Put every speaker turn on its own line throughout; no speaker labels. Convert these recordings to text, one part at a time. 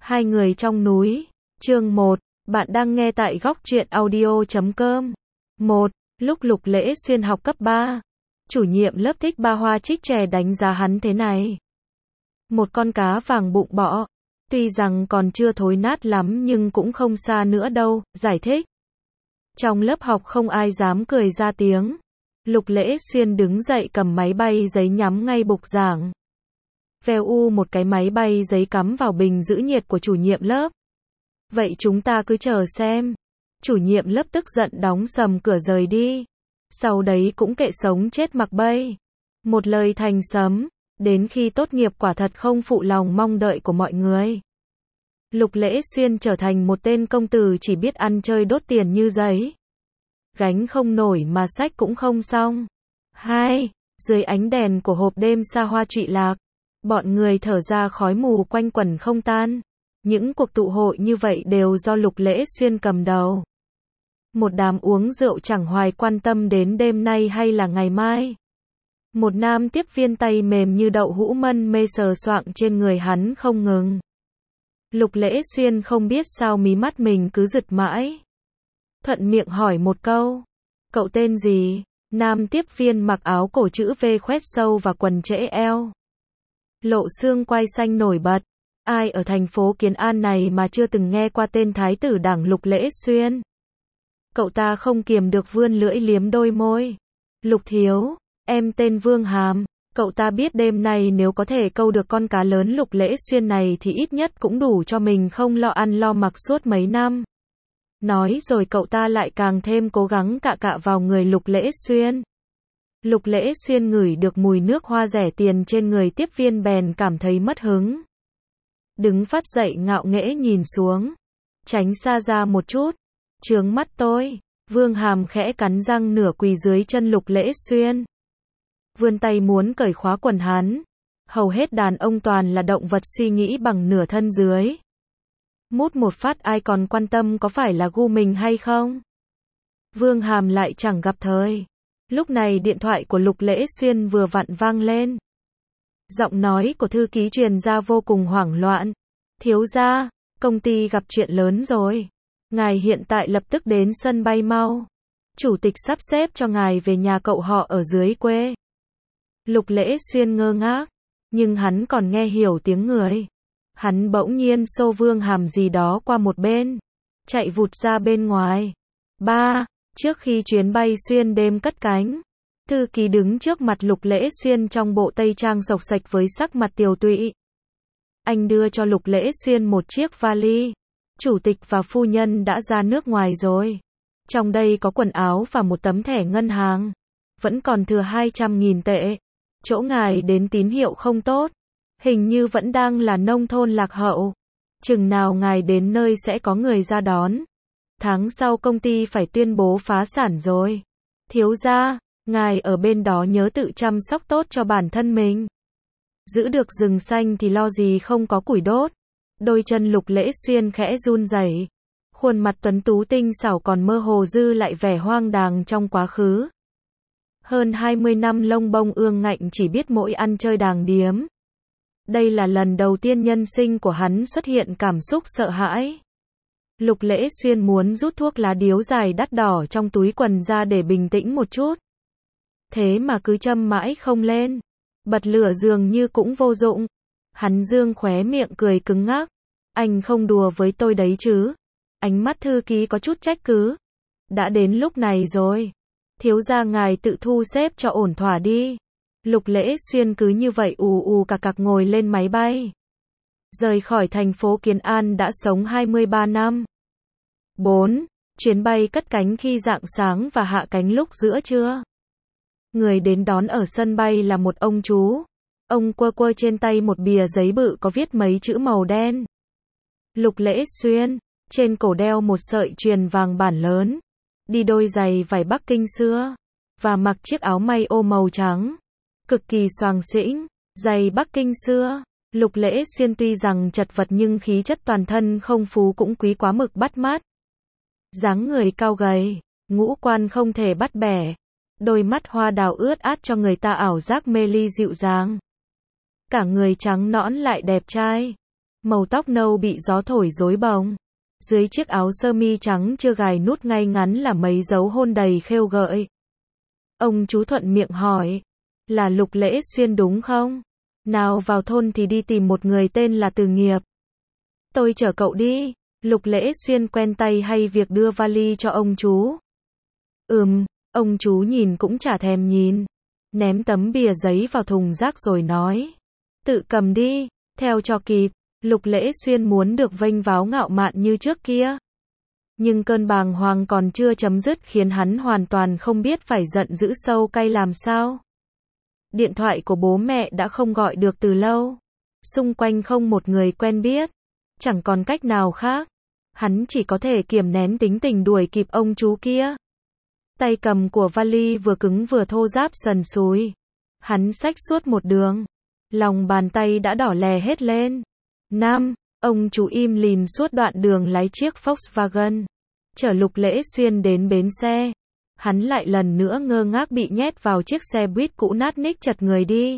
Hai người trong núi. Chương 1. Bạn đang nghe tại góc truyện audio.com. 1. Lúc Lục Lễ Xuyên học cấp 3, chủ nhiệm lớp Thích Ba Hoa Trích Chè đánh giá hắn thế này. Một con cá vàng bụng bọ. Tuy rằng còn chưa thối nát lắm nhưng cũng không xa nữa đâu, giải thích. Trong lớp học không ai dám cười ra tiếng. Lục Lễ Xuyên đứng dậy cầm máy bay giấy nhắm ngay bục giảng. Vèo u một cái máy bay giấy cắm vào bình giữ nhiệt của chủ nhiệm lớp. Vậy chúng ta cứ chờ xem. Chủ nhiệm lớp tức giận đóng sầm cửa rời đi. Sau đấy cũng kệ sống chết mặc bay. Một lời thành sấm. Đến khi tốt nghiệp quả thật không phụ lòng mong đợi của mọi người. Lục Lễ Xuyên trở thành một tên công tử chỉ biết ăn chơi đốt tiền như giấy. Gánh không nổi mà sách cũng không xong. 2. Dưới ánh đèn của hộp đêm xa hoa trụy lạc, bọn người thở ra khói mù quanh quẩn không tan. Những cuộc tụ hội như vậy đều do Lục Lễ Xuyên cầm đầu. Một đám uống rượu chẳng hoài quan tâm đến đêm nay hay là ngày mai. Một nam tiếp viên tay mềm như đậu hũ mân mê sờ soạng trên người hắn không ngừng. Lục Lễ Xuyên không biết sao mí mắt mình cứ giật mãi. Thuận miệng hỏi một câu. Cậu tên gì? Nam tiếp viên mặc áo cổ chữ V khoét sâu và quần trễ eo. Lộ xương quai xanh nổi bật. Ai ở thành phố Kiến An này mà chưa từng nghe qua tên thái tử đảng Lục Lễ Xuyên? Cậu ta không kiềm được vươn lưỡi liếm đôi môi. Lục thiếu, em tên Vương Hàm. Cậu ta biết đêm nay nếu có thể câu được con cá lớn Lục Lễ Xuyên này thì ít nhất cũng đủ cho mình không lo ăn lo mặc suốt mấy năm. Nói rồi cậu ta lại càng thêm cố gắng cạ cạ vào người Lục Lễ Xuyên. Lục Lễ Xuyên ngửi được mùi nước hoa rẻ tiền trên người tiếp viên bèn cảm thấy mất hứng. Đứng phát dậy ngạo nghễ nhìn xuống. Tránh xa ra một chút. Chướng mắt tôi. Vương Hàm khẽ cắn răng nửa quỳ dưới chân Lục Lễ Xuyên. Vươn tay muốn cởi khóa quần hắn. Hầu hết đàn ông toàn là động vật suy nghĩ bằng nửa thân dưới. Mút một phát ai còn quan tâm có phải là gu mình hay không. Vương Hàm lại chẳng gặp thời. Lúc này điện thoại của Lục Lễ Xuyên vừa vặn vang lên. Giọng nói của thư ký truyền ra vô cùng hoảng loạn. Thiếu gia, công ty gặp chuyện lớn rồi. Ngài hiện tại lập tức đến sân bay mau. Chủ tịch sắp xếp cho ngài về nhà cậu họ ở dưới quê. Lục Lễ Xuyên ngơ ngác, nhưng hắn còn nghe hiểu tiếng người. Hắn bỗng nhiên xô Vương Hàm gì đó qua một bên, chạy vụt ra bên ngoài. 3. Trước khi chuyến bay xuyên đêm cất cánh, thư ký đứng trước mặt Lục Lễ Xuyên trong bộ tây trang xộc xệch với sắc mặt tiều tụy. Anh đưa cho Lục Lễ Xuyên một chiếc vali. Chủ tịch và phu nhân đã ra nước ngoài rồi. Trong đây có quần áo và một tấm thẻ ngân hàng. Vẫn còn thừa 200.000 tệ. Chỗ ngài đến tín hiệu không tốt. Hình như vẫn đang là nông thôn lạc hậu. Chừng nào ngài đến nơi sẽ có người ra đón. Tháng sau công ty phải tuyên bố phá sản rồi. Thiếu gia, ngài ở bên đó nhớ tự chăm sóc tốt cho bản thân mình. Giữ được rừng xanh thì lo gì không có củi đốt. Đôi chân Lục Lễ Xuyên khẽ run rẩy. Khuôn mặt tuấn tú tinh xảo còn mơ hồ dư lại vẻ hoang đàng trong quá khứ. Hơn 20 năm lông bông ương ngạnh chỉ biết mỗi ăn chơi đàng điếm. Đây là lần đầu tiên nhân sinh của hắn xuất hiện cảm xúc sợ hãi. Lục Lễ Xuyên muốn rút thuốc lá điếu dài đắt đỏ trong túi quần ra để bình tĩnh một chút. Thế mà cứ châm mãi không lên. Bật lửa dường như cũng vô dụng. Hắn dương khóe miệng cười cứng ngắc. Anh không đùa với tôi đấy chứ. Ánh mắt thư ký có chút trách cứ. Đã đến lúc này rồi. Thiếu gia ngài tự thu xếp cho ổn thỏa đi. Lục Lễ Xuyên cứ như vậy ù cạc cạc ngồi lên máy bay. Rời khỏi thành phố Kiến An đã sống 23 năm. 4. Chuyến bay cất cánh khi rạng sáng và hạ cánh lúc giữa trưa. Người đến đón ở sân bay là một ông chú. Ông quơ quơ trên tay một bìa giấy bự có viết mấy chữ màu đen. Lục Lễ Xuyên, trên cổ đeo một sợi chuyền vàng bản lớn. Đi đôi giày vải Bắc Kinh xưa. Và mặc chiếc áo may ô màu trắng. Cực kỳ xoàng xĩnh, giày Bắc Kinh xưa. Lục Lễ Xuyên tuy rằng chật vật nhưng khí chất toàn thân không phú cũng quý quá mực bắt mắt. Dáng người cao gầy, ngũ quan không thể bắt bẻ. Đôi mắt hoa đào ướt át cho người ta ảo giác mê ly dịu dàng. Cả người trắng nõn lại đẹp trai. Màu tóc nâu bị gió thổi rối bồng. Dưới chiếc áo sơ mi trắng chưa gài nút ngay ngắn là mấy dấu hôn đầy khêu gợi. Ông chú thuận miệng hỏi, là Lục Lễ Xuyên đúng không? Nào vào thôn thì đi tìm một người tên là Từ Nghiệp. Tôi chở cậu đi. Lục Lễ Xuyên quen tay hay việc đưa vali cho ông chú? Ông chú nhìn cũng chả thèm nhìn. Ném tấm bìa giấy vào thùng rác rồi nói, tự cầm đi, theo cho kịp. Lục Lễ Xuyên muốn được vênh váo ngạo mạn như trước kia. Nhưng cơn bàng hoàng còn chưa chấm dứt khiến hắn hoàn toàn không biết phải giận dữ sâu cay làm sao. Điện thoại của bố mẹ đã không gọi được từ lâu. Xung quanh không một người quen biết. Chẳng còn cách nào khác. Hắn chỉ có thể kiềm nén tính tình đuổi kịp ông chú kia. Tay cầm của vali vừa cứng vừa thô ráp sần sùi. Hắn xách suốt một đường. Lòng bàn tay đã đỏ lè hết lên. Ông chú im lìm suốt đoạn đường lái chiếc Volkswagen. Chở Lục Lễ Xuyên đến bến xe. Hắn lại lần nữa ngơ ngác bị nhét vào chiếc xe buýt cũ nát ních chật người đi.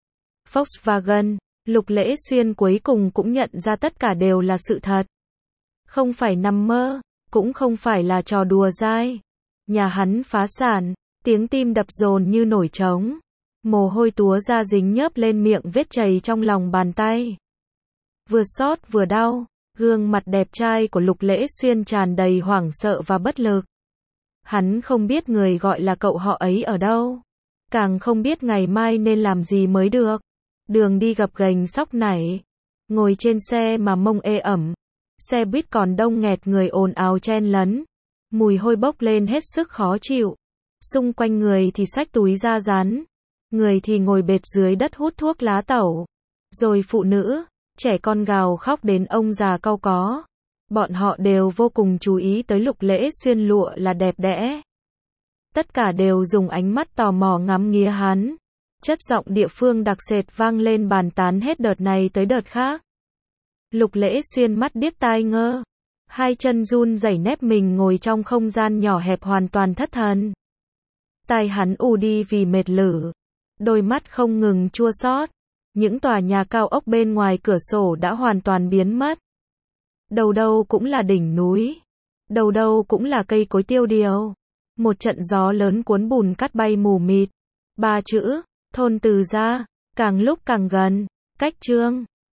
Volkswagen, Lục Lễ Xuyên cuối cùng cũng nhận ra tất cả đều là sự thật. Không phải nằm mơ, cũng không phải là trò đùa dai. Nhà hắn phá sản, tiếng tim đập dồn như nổi trống. Mồ hôi túa ra dính nhớp lên miệng vết chày trong lòng bàn tay. Vừa xót vừa đau, gương mặt đẹp trai của Lục Lễ Xuyên tràn đầy hoảng sợ và bất lực. Hắn không biết người gọi là cậu họ ấy ở đâu. Càng không biết ngày mai nên làm gì mới được. Đường đi gập ghềnh sóc nảy. Ngồi trên xe mà mông ê ẩm. Xe buýt còn đông nghẹt người ồn ào chen lấn. Mùi hôi bốc lên hết sức khó chịu. Xung quanh người thì xách túi da rán. Người thì ngồi bệt dưới đất hút thuốc lá tẩu. Rồi phụ nữ, trẻ con gào khóc đến ông già cau có. Bọn họ đều vô cùng chú ý tới Lục Lễ Xuyên lụa là đẹp đẽ. Tất cả đều dùng ánh mắt tò mò ngắm nghía hắn. Chất giọng địa phương đặc sệt vang lên bàn tán hết đợt này tới đợt khác. Lục Lễ Xuyên mắt điếc tai ngơ. Hai chân run rẩy nép mình ngồi trong không gian nhỏ hẹp hoàn toàn thất thần. Tai hắn ù đi vì mệt lử. Đôi mắt không ngừng chua xót. Những tòa nhà cao ốc bên ngoài cửa sổ đã hoàn toàn biến mất. Đầu đâu cũng là đỉnh núi. Đầu đâu cũng là cây cối tiêu điều. Một trận gió lớn cuốn bùn cát bay mù mịt. 3 chữ, thôn Từ Gia, càng lúc càng gần. Cách chương